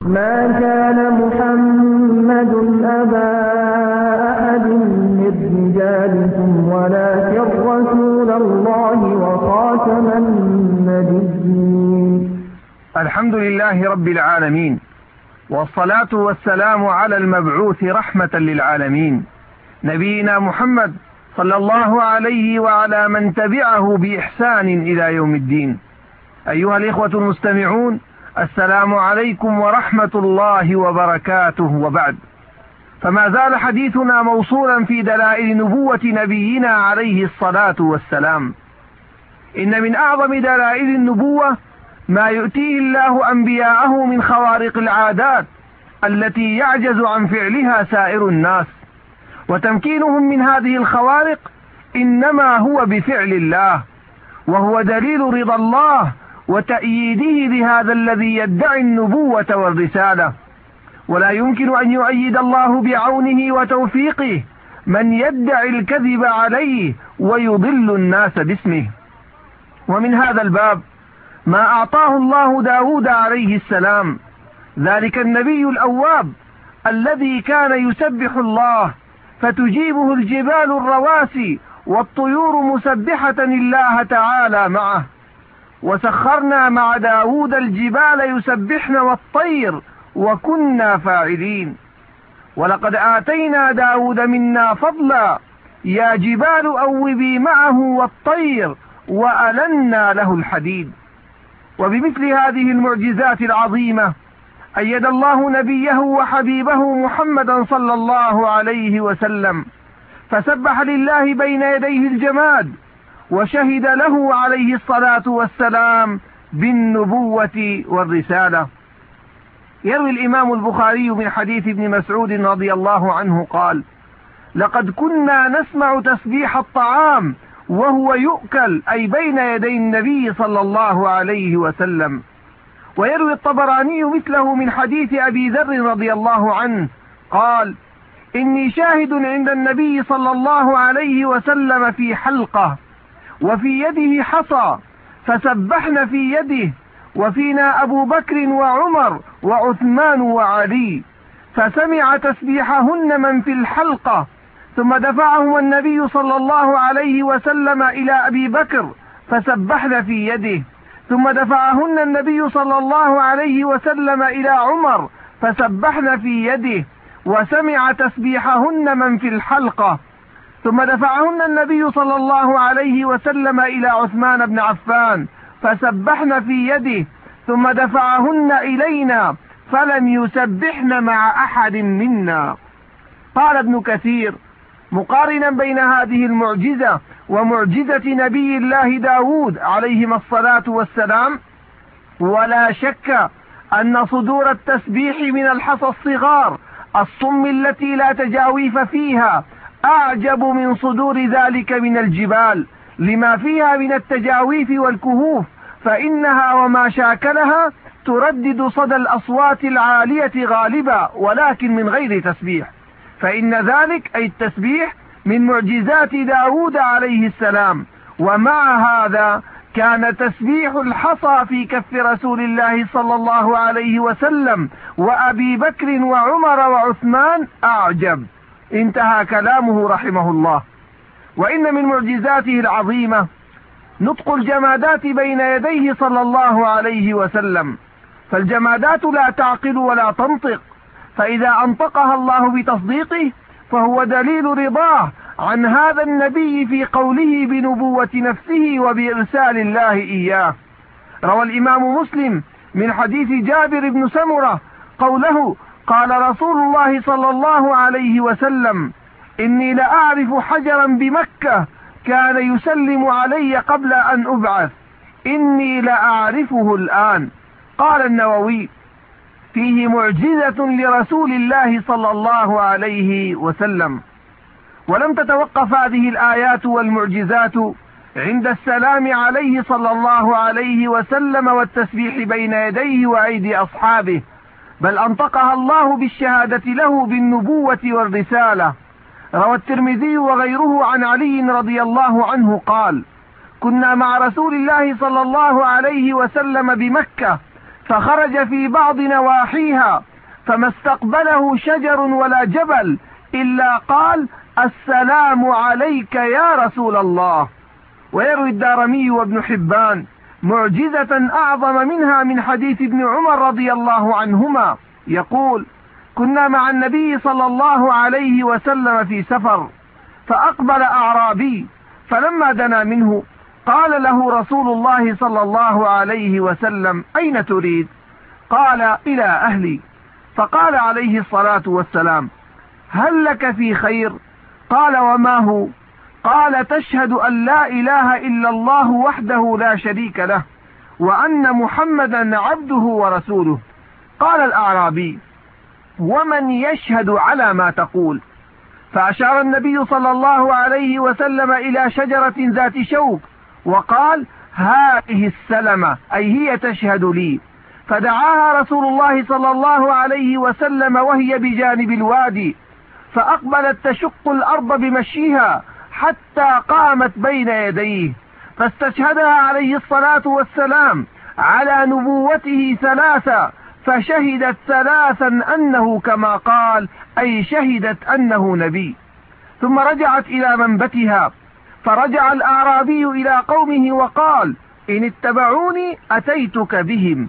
ما كان محمد أبا أحد من رجالكم ولكن رسول الله وخاتم النبيين. الحمد لله رب العالمين، والصلاة والسلام على المبعوث رحمة للعالمين نبينا محمد صلى الله عليه وعلى من تبعه بإحسان إلى يوم الدين. أيها الإخوة المستمعون، السلام عليكم ورحمة الله وبركاته. وبعد، فما زال حديثنا موصولا في دلائل نبوة نبينا عليه الصلاة والسلام. إن من أعظم دلائل النبوة ما يؤتيه الله أنبياءه من خوارق العادات التي يعجز عن فعلها سائر الناس، وتمكينهم من هذه الخوارق إنما هو بفعل الله، وهو دليل رضا الله وتأييده لهذا الذي يدعي النبوة والرسالة. ولا يمكن أن يؤيد الله بعونه وتوفيقه من يدعي الكذب عليه ويضل الناس باسمه. ومن هذا الباب ما أعطاه الله داود عليه السلام، ذلك النبي الأواب الذي كان يسبح الله فتجيبه الجبال الرواسي والطيور مسبحة الله تعالى معه. وسخرنا مع داود الجبال يسبحن والطير وكنا فاعلين. ولقد آتينا داود منا فضلا يا جبال أوبي معه والطير وألنا له الحديد. وبمثل هذه المعجزات العظيمة أيد الله نبيه وحبيبه محمدا صلى الله عليه وسلم، فسبح لله بين يديه الجماد، وشهد له عليه الصلاة والسلام بالنبوة والرسالة. يروي الإمام البخاري من حديث ابن مسعود رضي الله عنه قال: لقد كنا نسمع تسبيح الطعام وهو يؤكل، أي بين يدي النبي صلى الله عليه وسلم. ويروي الطبراني مثله من حديث أبي ذر رضي الله عنه قال: إني شاهد عند النبي صلى الله عليه وسلم في حلقة وفي يده حصى، فسبحن في يده، وفينا أبو بكر وعمر وعثمان وعلي، فسمع تسبيحهن من في الحلقة، ثم دفعهما النبي صلى الله عليه وسلم إلى أبي بكر فسبحن في يده، ثم دفعهن النبي صلى الله عليه وسلم إلى عمر فسبحن في يده، وسمع تسبيحهن من في الحلقة، ثم دفعهن النبي صلى الله عليه وسلم إلى عثمان بن عفان فسبحن في يده، ثم دفعهن إلينا فلم يسبحن مع أحد منا. قال ابن كثير مقارنا بين هذه المعجزة ومعجزة نبي الله داود عليهما الصلاة والسلام: ولا شك أن صدور التسبيح من الحصى الصغار الصم التي لا تجاويف فيها أعجب من صدور ذلك من الجبال، لما فيها من التجاويف والكهوف، فإنها وما شاكلها تردد صدى الأصوات العالية غالبا ولكن من غير تسبيح، فإن ذلك أي التسبيح من معجزات داود عليه السلام. ومع هذا كان تسبيح الحصى في كف رسول الله صلى الله عليه وسلم وأبي بكر وعمر وعثمان أعجب. انتهى كلامه رحمه الله. وإن من معجزاته العظيمة نطق الجمادات بين يديه صلى الله عليه وسلم، فالجمادات لا تعقل ولا تنطق، فإذا أنطقها الله بتصديقه فهو دليل رضاه عن هذا النبي في قوله بنبوة نفسه وبإرسال الله إياه. روى الإمام مسلم من حديث جابر بن سمرة قوله: قال رسول الله صلى الله عليه وسلم: إني لأعرف حجرا بمكة كان يسلم علي قبل أن أبعث، إني لأعرفه الآن. قال النووي: فيه معجزة لرسول الله صلى الله عليه وسلم. ولم تتوقف هذه الآيات والمعجزات عند السلام عليه صلى الله عليه وسلم والتسبيح بين يديه وأيدي أصحابه، بل أنطقها الله بالشهادة له بالنبوة والرسالة. روى الترمذي وغيره عن علي رضي الله عنه قال: كنا مع رسول الله صلى الله عليه وسلم بمكة، فخرج في بعض نواحيها فما استقبله شجر ولا جبل إلا قال: السلام عليك يا رسول الله. ويروي الدارمي وابن حبان معجزة أعظم منها من حديث ابن عمر رضي الله عنهما يقول: كنا مع النبي صلى الله عليه وسلم في سفر، فأقبل أعرابي، فلما دنا منه قال له رسول الله صلى الله عليه وسلم: أين تريد؟ قال: إلى أهلي. فقال عليه الصلاة والسلام: هل لك في خير؟ قال: وما هو؟ قال: تشهد أن لا إله إلا الله وحده لا شريك له، وأن محمدا عبده ورسوله. قال الأعرابي: ومن يشهد على ما تقول؟ فأشار النبي صلى الله عليه وسلم إلى شجرة ذات شوك وقال: هذه السلمة، أي هي تشهد لي. فدعاها رسول الله صلى الله عليه وسلم وهي بجانب الوادي، فأقبلت تشق الأرض بمشيها حتى قامت بين يديه، فاستشهدها عليه الصلاة والسلام على نبوته ثلاثة، فشهدت ثلاثا أنه كما قال، أي شهدت أنه نبي. ثم رجعت إلى منبتها، فرجع الأعرابي إلى قومه وقال: إن اتبعوني أتيتك بهم،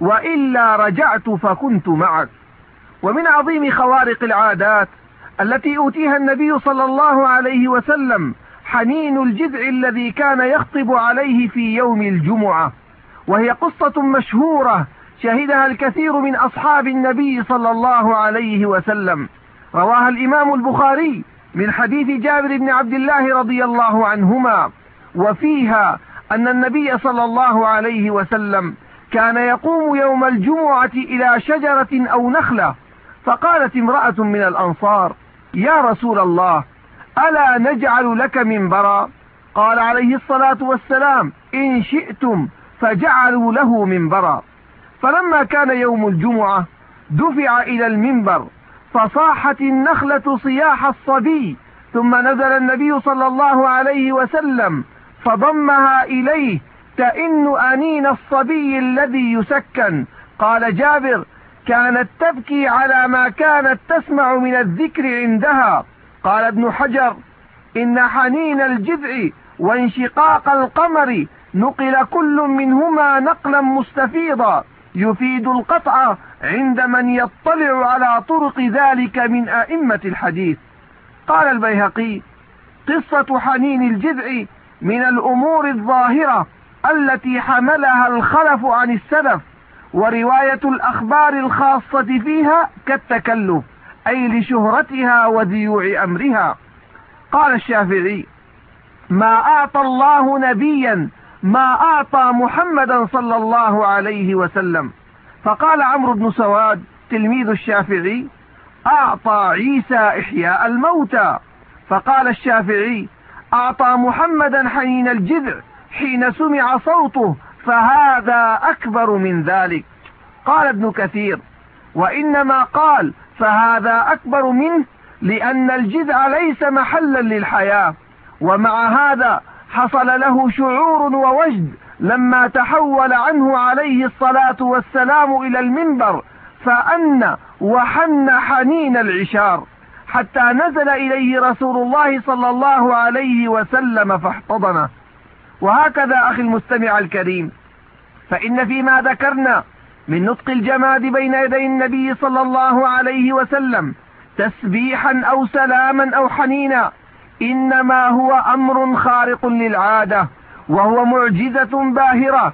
وإلا رجعت فكنت معك. ومن عظيم خوارق العادات التي أوتيها النبي صلى الله عليه وسلم حنين الجذع الذي كان يخطب عليه في يوم الجمعة، وهي قصة مشهورة شهدها الكثير من أصحاب النبي صلى الله عليه وسلم. رواها الإمام البخاري من حديث جابر بن عبد الله رضي الله عنهما، وفيها أن النبي صلى الله عليه وسلم كان يقوم يوم الجمعة إلى شجرة أو نخلة، فقالت امرأة من الأنصار: يا رسول الله، ألا نجعل لك منبرا؟ قال عليه الصلاة والسلام: إن شئتم، فجعلوا له منبرا. فلما كان يوم الجمعة دفع إلى المنبر، فصاحت النخلة صياح الصبي، ثم نزل النبي صلى الله عليه وسلم فضمها إليه تئن أنين الصبي الذي يسكن. قال جابر: كانت تبكي على ما كانت تسمع من الذكر عندها. قال ابن حجر: إن حنين الجذع وانشقاق القمر نقل كل منهما نقلا مستفيضا يفيد القطع عند من يطلع على طرق ذلك من أئمة الحديث. قال البيهقي: قصة حنين الجذع من الأمور الظاهرة التي حملها الخلف عن السلف، ورواية الأخبار الخاصة فيها كالتكلف، أي لشهرتها وذيوع أمرها. قال الشافعي: ما أعطى الله نبيا ما أعطى محمدا صلى الله عليه وسلم. فقال عمرو بن سواد تلميذ الشافعي: أعطى عيسى إحياء الموتى. فقال الشافعي: أعطى محمدا حنين الجذع حين سمع صوته، فهذا أكبر من ذلك. قال ابن كثير: وإنما قال فهذا أكبر منه لأن الجذع ليس محلا للحياة، ومع هذا حصل له شعور ووجد لما تحول عنه عليه الصلاة والسلام إلى المنبر، فأن وحن حنين العشار حتى نزل إليه رسول الله صلى الله عليه وسلم فاحتضنه. وهكذا أخي المستمع الكريم، فإن فيما ذكرنا من نطق الجماد بين يدي النبي صلى الله عليه وسلم تسبيحا أو سلاما أو حنينا إنما هو أمر خارق للعادة، وهو معجزة باهرة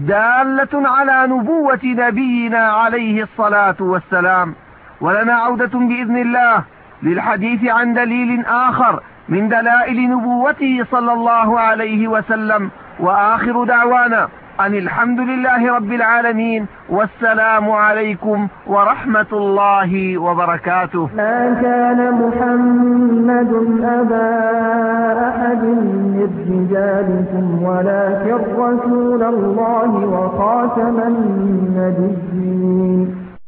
دالة على نبوة نبينا عليه الصلاة والسلام. ولنا عودة بإذن الله للحديث عن دليل آخر من دلائل نبوته صلى الله عليه وسلم، وآخر دعوانا أن الحمد لله رب العالمين، والسلام عليكم ورحمة الله وبركاته. ما كان محمد أبا أحد من رجالكم ولكن رسول الله وخاتم النبيين.